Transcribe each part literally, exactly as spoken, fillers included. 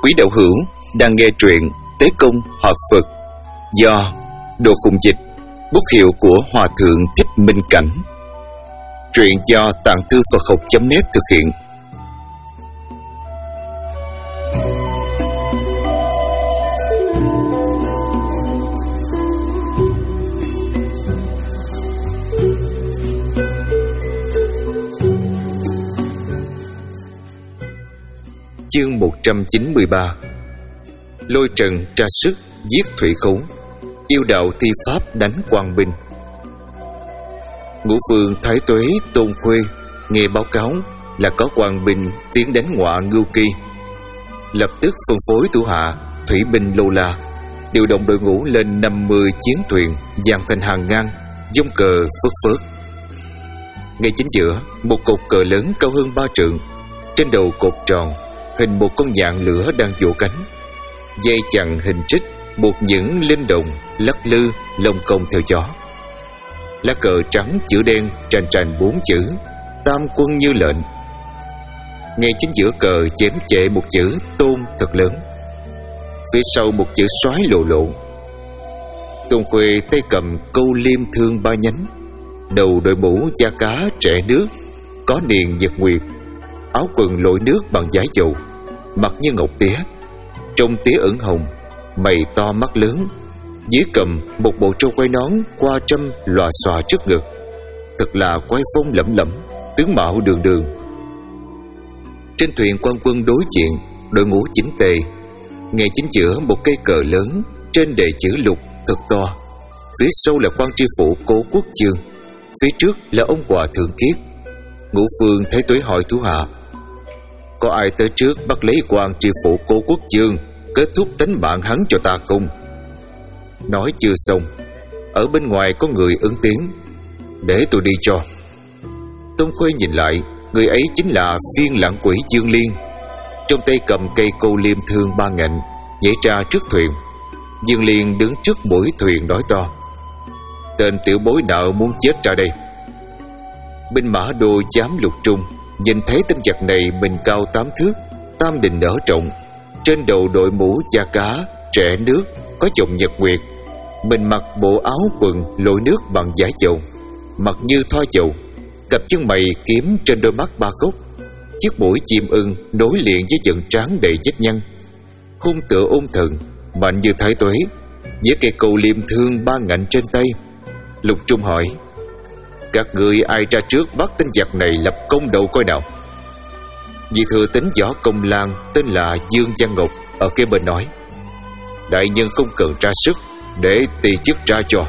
Quý đạo hữu đang nghe truyện Tế Công Hợp Phật do Đồ Khùng Dịch, bút hiệu của Hòa Thượng Thích Minh Cảnh. Truyện do Tạng Thư Phật Học chấm net thực hiện. Chương một trăm chín mươi ba. Lôi trần tra sức, giết thủy khấu, yêu đạo thi pháp đánh quan binh. Ngũ Vương Thái Tuế Tôn Khuê nghe báo cáo là có quan binh tiến đánh ngọa Ngưu Kỳ, lập tức phân phối thủ hạ thủy binh Lô La, điều động đội ngũ lên năm mươi chiến thuyền dàn thành hàng ngang, dông cờ phất phớt. Ngay chính giữa, một cột cờ lớn cao hơn ba trượng, trên đầu cột tròn hình một con nhạn lửa đang vỗ cánh, dây chằng hình trích buộc những linh đồng lắc lư lông công theo gió. Lá cờ trắng chữ đen tràn tràn bốn chữ Tam Quân Như Lệnh. Ngay chính giữa cờ chém chệ một chữ Tôn thật lớn, phía sau một chữ Soái lộ lộ. Tôn Khuê tay cầm câu liêm thương ba nhánh, đầu đội mũ da cá trẻ nước có niền nhật nguyệt, áo quần lội nước bằng vải dầu, mặt như ngọc tía, trông tía ửng hồng, mày to mắt lớn, dưới cầm một bộ trâu quay nón qua trăm lòa xòa trước ngực, thật là quái phong lẫm lẫm, tướng mạo đường đường. Trên thuyền quan quân đối diện, đội ngũ chỉnh tề, ngay chính giữa một cây cờ lớn, trên đề chữ Lục thật to, phía sau là quan tri phủ Cố Quốc Chương, phía trước là ông Hòa Thượng Kiết. Ngũ Vương Thái Tuế hỏi thủ hạ: có ai tới trước bắt lấy quan tri phủ Cố Quốc Chương, kết thúc tánh mạng hắn cho ta không? Nói chưa xong, ở bên ngoài có người ứng tiếng: để tôi đi cho. Tôn Khuê nhìn lại, người ấy chính là Phiên Lãng Quỷ Dương Liên, trong tay cầm cây câu liêm thương ba ngạnh, nhảy ra trước thuyền. Dương Liên đứng trước mũi thuyền nói to: tên tiểu bối nợ muốn chết ra đây. Binh mã đô giám lục trung nhìn thấy tên giặc này mình cao tám thước, tam đình nở trọng, trên đầu đội mũ da cá trẻ nước có chồng nhật nguyệt, mình mặc bộ áo quần lội nước bằng vải dầu, mặt như thoa dầu, cặp chân mày kiếm trên đôi mắt ba góc, chiếc mũi chim ưng nối liền với vận trán đầy vết nhăn, hung tựa ôn thần, mạnh như Thái Tuế, với cây câu liêm thương ba ngạnh trên tay. Lục Trung hỏi: các người ai ra trước bắt tên giặc này lập công đầu coi nào? Vị thừa tính võ công lang tên là Dương Văn Ngọc ở kế bên nói: đại nhân không cần ra sức, để tỳ chức ra cho.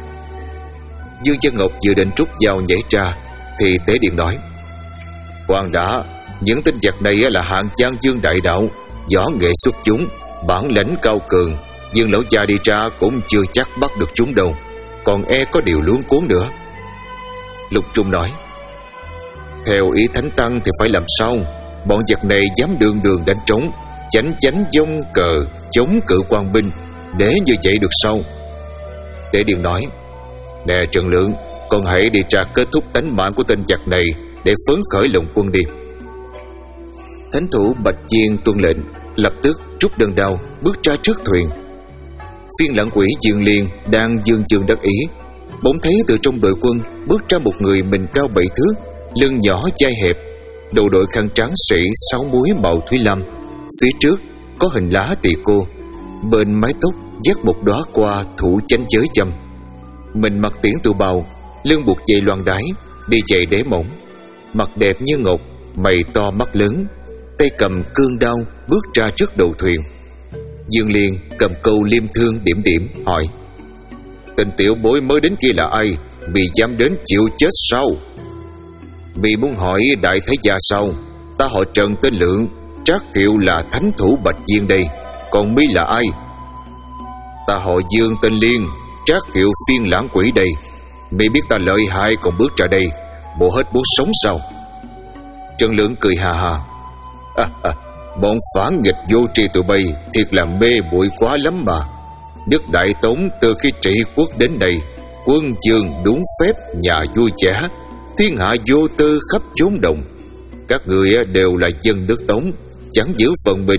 Dương Văn Ngọc vừa định rút dao nhảy ra thì Tế Điện nói: khoan đã, những tên giặc này là hạng Giang Dương đại đạo, võ nghệ xuất chúng, bản lãnh cao cường, Dương lão gia đi ra cũng chưa chắc bắt được chúng đâu, còn e có điều luống cuốn nữa. Lục Trung nói: theo ý Thánh Tăng thì phải làm sao? Bọn giặc này dám đường đường đánh trống, chánh chánh dông cờ chống cự quan binh, để như vậy được sao? Tế Điện nói: nè Trần Lượng, con hãy đi ra kết thúc tánh mạng của tên giặc này để phấn khởi lòng quân đi. Thánh thủ Bạch Chiên tuân lệnh, lập tức rút đơn đao bước ra trước thuyền. Phiên Lãng Quỷ Dương Liên đang dương dương đắc ý, bỗng thấy từ trong đội quân bước ra một người mình cao bảy thước, lưng nhỏ vai hẹp, đầu đội khăn trắng sĩ sáu múi màu thúy lam, phía trước có hình lá tỳ cô, bên mái tóc dắt một đóa hoa thủ chánh giới châm. Mình mặc tiễn tù bào, lưng buộc dây loan đái, đi giày đế mỏng, mặt đẹp như ngọc, mày to mắt lớn, tay cầm cương đao bước ra trước đầu thuyền. Dương Liên cầm câu liêm thương điểm điểm hỏi: tên tiểu bối mới đến kia là ai? Bị dám đến chịu chết sao? Bị muốn hỏi đại thái gia sao? Ta họ Trần tên Lượng, trác hiệu là thánh thủ Bạch Diên đây, còn mi là ai? Ta họ Dương tên Liên, trác hiệu Phiên Lãng Quỷ đây. Mi biết ta lợi hại còn bước ra đây, bộ hết muốn sống sao? Trần Lượng cười hà hà: à, à, bọn phản nghịch vô tri tụi bay thiệt là mê muội quá lắm mà. Đức Đại Tống từ khi trị quốc đến nay, quân chương đúng phép, nhà vui vẻ, thiên hạ vô tư khắp chốn đồng. Các người đều là dân nước Tống, chẳng giữ phần mình,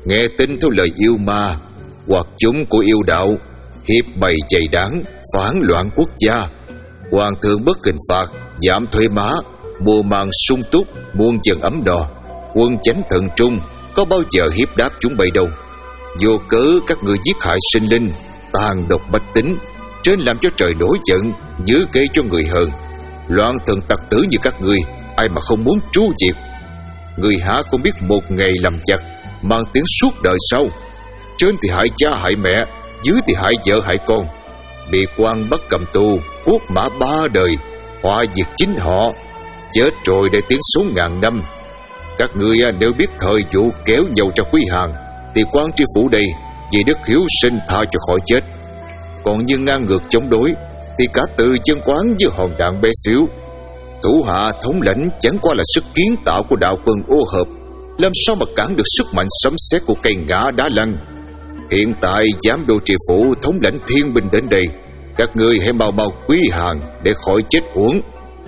nghe tin theo lời yêu ma hoặc chúng của yêu đạo, hiếp bày dày đáng, phản loạn quốc gia. Hoàng thượng bất hình phạt, giảm thuế má, mùa màng sung túc, muôn dân ấm đò. Quân chánh thận trung, có bao giờ hiếp đáp chúng bay đâu. Vô cớ các ngươi giết hại sinh linh, tàn độc bách tính, trên làm cho trời nổi giận, nhớ kê cho người hờn. Loạn thần tặc tử như các ngươi, ai mà không muốn tru diệt. Người há không biết một ngày làm giặc mang tiếng suốt đời sau. Trên thì hại cha hại mẹ, dưới thì hại vợ hại con, bị quan bắt cầm tù, quốc mã ba đời, họa diệt chính họ. Chết rồi để tiếng số ngàn năm. Các ngươi nếu biết thời vụ kéo nhau ra quý hàng, thì quan tri phủ đây vì đức hiếu sinh tha cho khỏi chết. Còn như ngang ngược chống đối thì cả từ chân quán với hòn đạn bé xíu. Thủ hạ thống lãnh chẳng qua là sức kiến tạo của đạo quân ô hợp, làm sao mà cản được sức mạnh sấm sét của cây ngã đá lăn. Hiện tại giám đô tri phủ thống lãnh thiên binh đến đây, các ngươi hãy mau mau quý hàng để khỏi chết uổng.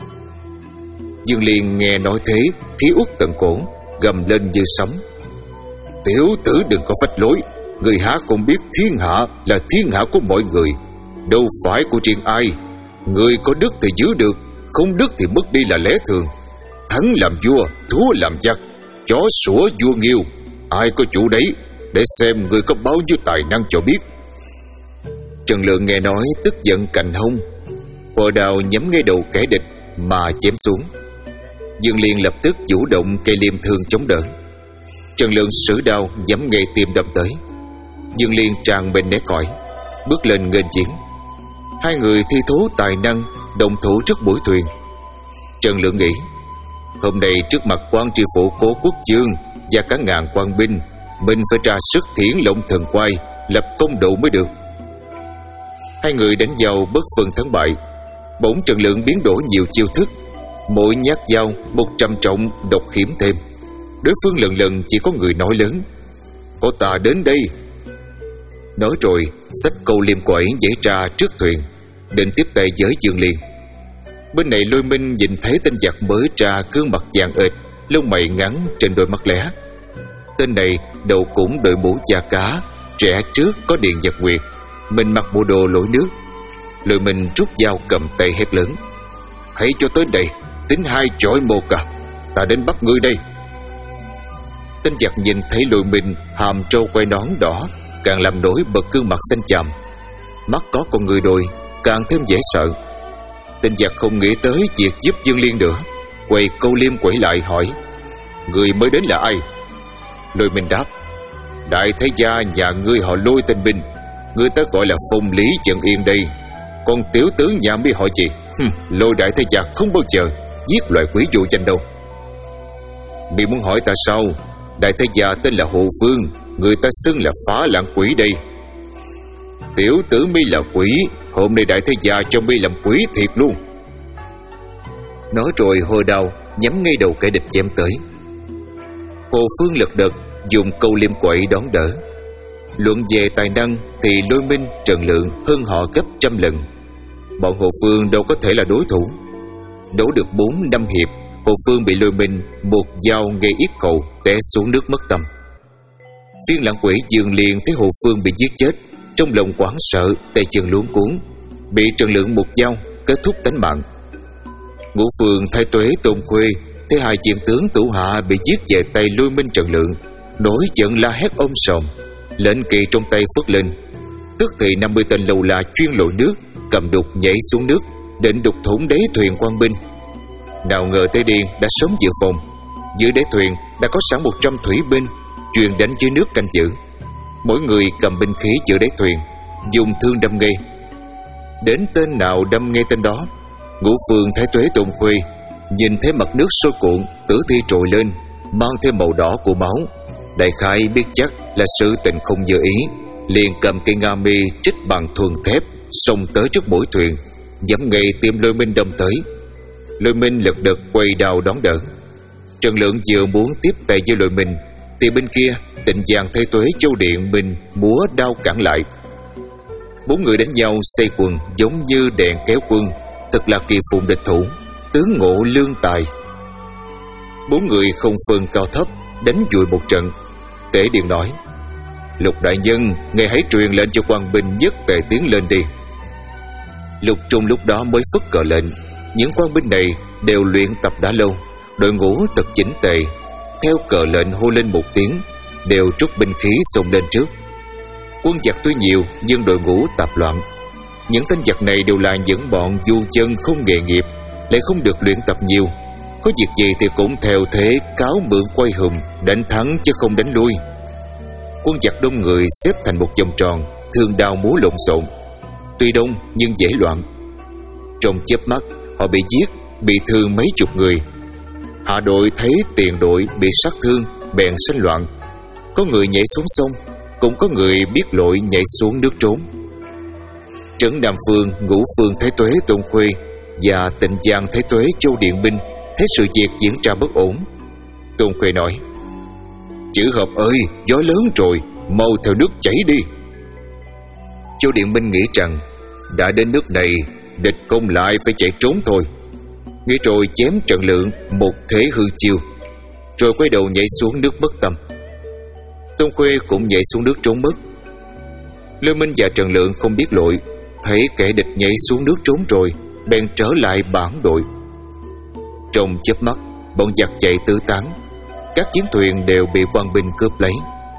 Dương Liên nghe nói thế, khí uất tận cổ, gầm lên như sấm: Tiểu tử đừng có phách lối, người há không biết thiên hạ là thiên hạ của mọi người, đâu phải của riêng ai. Người có đức thì giữ được, không đức thì mất đi là lẽ thường. Thắng làm vua, thua làm giặc, chó sủa vua nghiêu, ai có chủ đấy, để xem người có bao nhiêu tài năng cho biết. Trần Lượng nghe nói tức giận cành hông, vò đào nhắm ngay đầu kẻ địch mà chém xuống. Dương Liên lập tức chủ động cây liêm thương chống đỡ. Trần Lượng sử đao nhắm ngay tim đâm tới. Dương Liên tràn bên né cõi, bước lên nghênh chiến. Hai người thi thố tài năng, đồng thủ trước mũi thuyền. Trần Lượng nghĩ, hôm nay trước mặt quan tri phủ Cố Quốc Chương và cả ngàn quan binh, mình phải ra sức hiển lộng thần quay, lập công độ mới được. Hai người đánh nhau bất phân thắng bại. Bỗng Trần Lượng biến đổi nhiều chiêu thức, mỗi nhát dao một trăm trọng, độc hiểm thêm. Đối phương lần lần chỉ có người nói lớn: Có ta đến đây. Nói rồi xách câu liêm quẩy dễ ra trước thuyền, định tiếp tay với Dương Liên. Bên này Lôi Minh nhìn thấy tên giặc mới ra, gương mặt vàng ệt, lông mày ngắn trên đôi mắt lẻ. Tên này đầu cũng đội mũ da cá, trẻ trước có điện nhật nguyệt, mình mặc bộ đồ lội nước. Lôi Minh rút dao cầm tay hét lớn: Hãy cho tới đây, tính hai chọi một à, ta đến bắt ngươi đây. Tên giặc nhìn thấy Lôi Minh hàm trâu quai nón đỏ, càng làm nổi bật gương mặt xanh chàm, mắt có con người đôi, càng thêm dễ sợ. Tên giặc không nghĩ tới việc giúp Dương Liên nữa, quay câu liêm quẩy lại hỏi: Người mới đến là ai? Lôi Minh đáp: Đại thế gia nhà ngươi họ Lôi tên binh, người ta gọi là Phong Lý Trận Yên đây. Còn tiểu tướng nhà mi họ gì? Hừm, Lôi đại thế gia không bao giờ giết loại quỷ dụ danh đâu. Mi muốn hỏi ta sao? Đại thế gia tên là Hồ Phương, người ta xưng là Phá Lãng Quỷ đây. Tiểu tử mi là quỷ, hôm nay đại thế gia cho mi làm quỷ thiệt luôn. Nói rồi hồi đao nhắm ngay đầu kẻ địch chém tới. Hồ Phương lật đật dùng câu liêm quẩy đón đỡ. Luận về tài năng thì Lôi Minh, Trần Lượng hơn họ gấp trăm lần. Bọn Hồ Phương đâu có thể là đối thủ. Đấu được bốn năm hiệp, Hồ Phương bị Lôi Minh một dao gây yết hầu, té xuống nước mất tâm. Viên lãng quỷ Dương Liên thấy Hồ Phương bị giết chết, trong lòng hoảng sợ, tay chân luống cuống, bị Trần Lượng một dao kết thúc tánh mạng. Ngũ Phương Thái Tuế Tôn Khuê thấy hai viên tướng thủ hạ bị giết về tay Lôi Minh, Trần Lượng, nổi giận la hét ôm sòm, lệnh kỳ trong tay phất lên, tức thì năm mươi tên lầu là chuyên lội nước cầm đục nhảy xuống nước, định đục thủng đáy thuyền quan binh. Nào ngờ Tây Điền đã sớm dự phòng, dưới đáy thuyền đã có sẵn một trăm thủy binh truyền đánh dưới nước canh giữ. Mỗi người cầm binh khí giữa đáy thuyền, dùng thương đâm ngay. Đến tên nào đâm ngay tên đó. Ngũ Phương Thái Tuế Tôn Khuê nhìn thấy mặt nước sôi cuộn, tử thi trồi lên, mang thêm màu đỏ của máu, đại khái biết chắc là sự tình không như ý, liền cầm cây nga mi trích bằng thuần thép xông tới trước mũi thuyền, nhắm ngay tim Lôi Minh đâm tới. Lôi Minh lật đật quay đao đón đỡ. Trần Lượng vừa muốn tiếp tay với Lôi Minh thì bên kia Tịnh Giang Thái Tuế Châu Điện Minh múa đao cản lại. Bốn người đánh nhau xây quần giống như đèn kéo quân, thật là kỳ phùng địch thủ, tướng ngộ lương tài. Bốn người không phân cao thấp, đánh vùi một trận. Tể Điện nói: Lục đại nhân, ngài hãy truyền lệnh cho quan binh nhất tề tiến lên đi. Lục Trung lúc đó mới phất cờ lệnh. Những quan binh này đều luyện tập đã lâu, đội ngũ thật chỉnh tề. Theo cờ lệnh hô lên một tiếng, đều trút binh khí xông lên trước. Quân giặc tuy nhiều nhưng đội ngũ tạp loạn. Những tên giặc này đều là những bọn du dân không nghề nghiệp, lại không được luyện tập nhiều. Có việc gì thì cũng theo thế cáo mượn quay hùm, đánh thắng chứ không đánh lui. Quân giặc đông người xếp thành một vòng tròn, thương đao múa lộn xộn. Tuy đông nhưng dễ loạn. Trong chớp mắt họ bị giết, bị thương mấy chục người. Hạ đội thấy tiền đội bị sát thương, bèn sanh loạn. Có người nhảy xuống sông, cũng có người biết lội nhảy xuống nước trốn. Trấn Nam Phương, Ngũ Phương Thái Tuế Tôn Khuê và Tịnh Giang Thái Tuế Châu Điện Binh thấy sự việc diễn ra bất ổn. Tôn Khuê nói: Chữ Hợp ơi, gió lớn rồi, mau theo nước chảy đi. Châu Điện Binh nghĩ rằng đã đến nước này, địch công lại phải chạy trốn thôi. Nghĩ rồi chém Trận Lượng một thế hư chiêu, rồi quay đầu nhảy xuống nước mất tâm. Tôn Khuê cũng nhảy xuống nước trốn mất. Lưu Minh và Trần Lượng không biết lội, thấy kẻ địch nhảy xuống nước trốn rồi, bèn trở lại bản đội. Trong chớp mắt, bọn giặc chạy tứ tán, các chiến thuyền đều bị quan binh cướp lấy.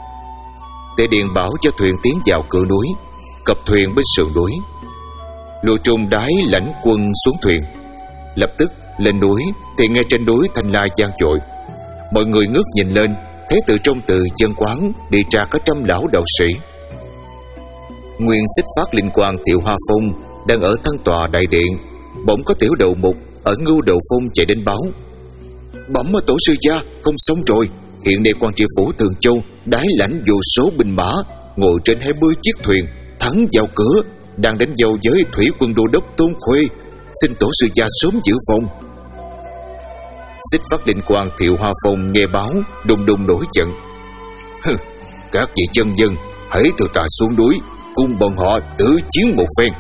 Tề Điện bảo cho thuyền tiến vào cửa núi, cập thuyền bên sườn núi. Lô Trung đái lãnh quân xuống thuyền. Lập tức lên núi thì nghe trên núi thanh la vang dội. Mọi người ngước nhìn lên, thấy từ trong từ chân quán đi ra có trăm lão đạo sĩ. Nguyên Xích Phát Linh Quang Thiệu Hoa Phong đang ở thân tòa đại điện, bỗng có tiểu đầu mục ở Ngưu Đầu Phong chạy đến báo: Bẩm tổ sư gia, không xong rồi. Hiện nay quan tri phủ Thường Châu đái lãnh vô số binh mã, ngồi trên hai mươi chiếc thuyền, thắng vào cửa, đang đánh nhau với thủy quân đô đốc Tôn Khuê. Xin tổ sư gia sớm giữ phòng. Xích Phát Linh Quang Thiệu Hoa Phong nghe báo, đùng đùng nổi giận: Các vị chân dân, hãy từ ta xuống núi, cùng bọn họ tử chiến một phen.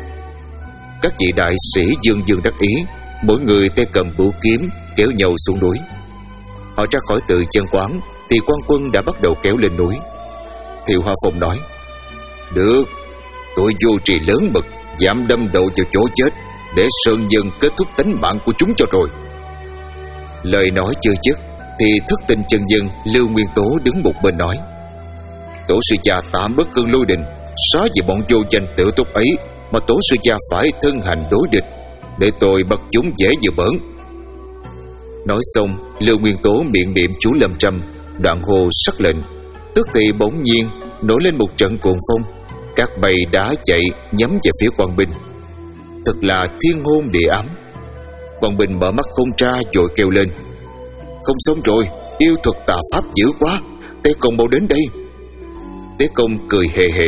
Các vị đại sĩ dương dương đắc ý, mỗi người tay cầm vũ kiếm kéo nhau xuống núi. Họ ra khỏi từ chân quán thì quan quân đã bắt đầu kéo lên núi. Thiệu Hoa Phong nói: Được, tôi vô trì lớn mực, dám đâm đầu vào chỗ chết, để sơn dân kết thúc tính mạng của chúng cho rồi. Lời nói chưa dứt thì thất tình chân dân Lưu Nguyên Tố đứng một bên nói: Tổ sư cha tạm bất cơn lôi đình, xóa về bọn vô danh tự túc ấy, mà tổ sư cha phải thân hành đối địch, để tôi bắt chúng dễ như bỡn. Nói xong, Lưu Nguyên Tố miệng niệm chú Lâm Trâm, đoạn hô sắc lệnh. Tức thì bỗng nhiên nổi lên một trận cuồng phong, các bầy đá chạy nhắm về phía quan binh. Thật là thiên hôn địa ám. Quan binh mở mắt không ra vội kêu lên: Không xong rồi, yêu thuật tà pháp dữ quá, Tế Công mau đến đây. Tế Công cười hề hề: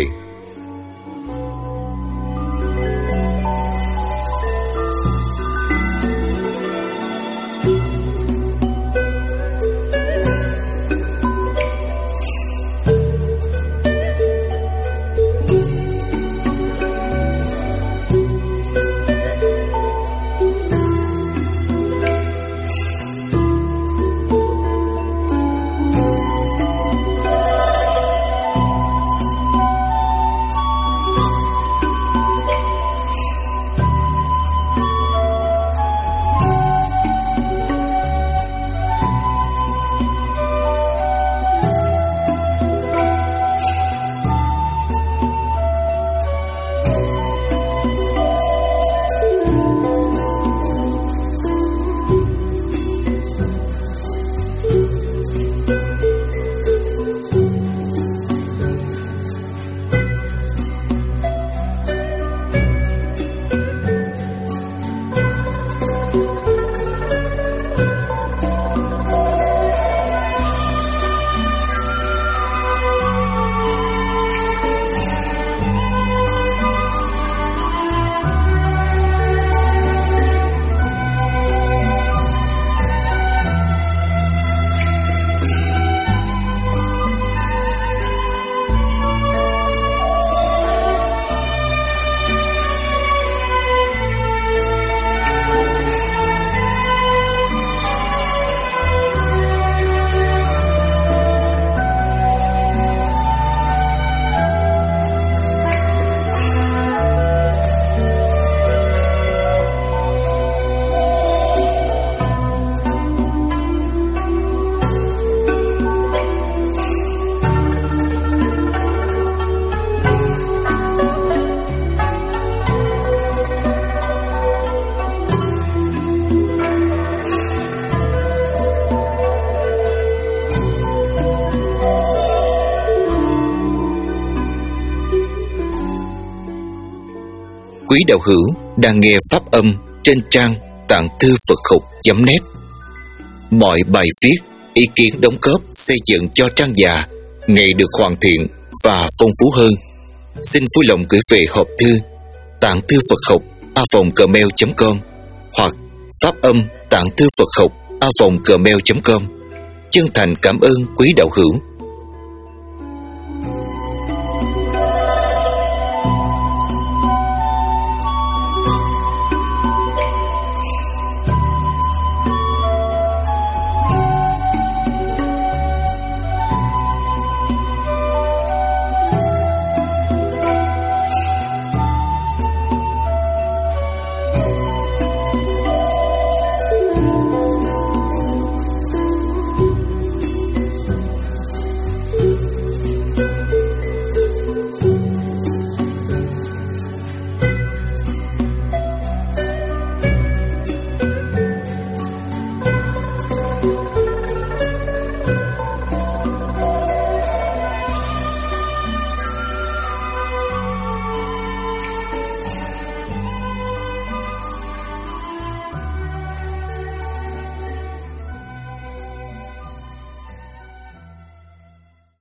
Quý đạo hữu đang nghe pháp âm trên trang tạng thư Phật học chấm net. Mọi bài viết, ý kiến đóng góp xây dựng cho trang già ngày được hoàn thiện và phong phú hơn. Xin vui lòng gửi về hộp thư tạng thư Phật học a vòng gmail chấm com hoặc pháp âm tạng thư Phật học a vòng gmail chấm com. Chân thành cảm ơn quý đạo hữu.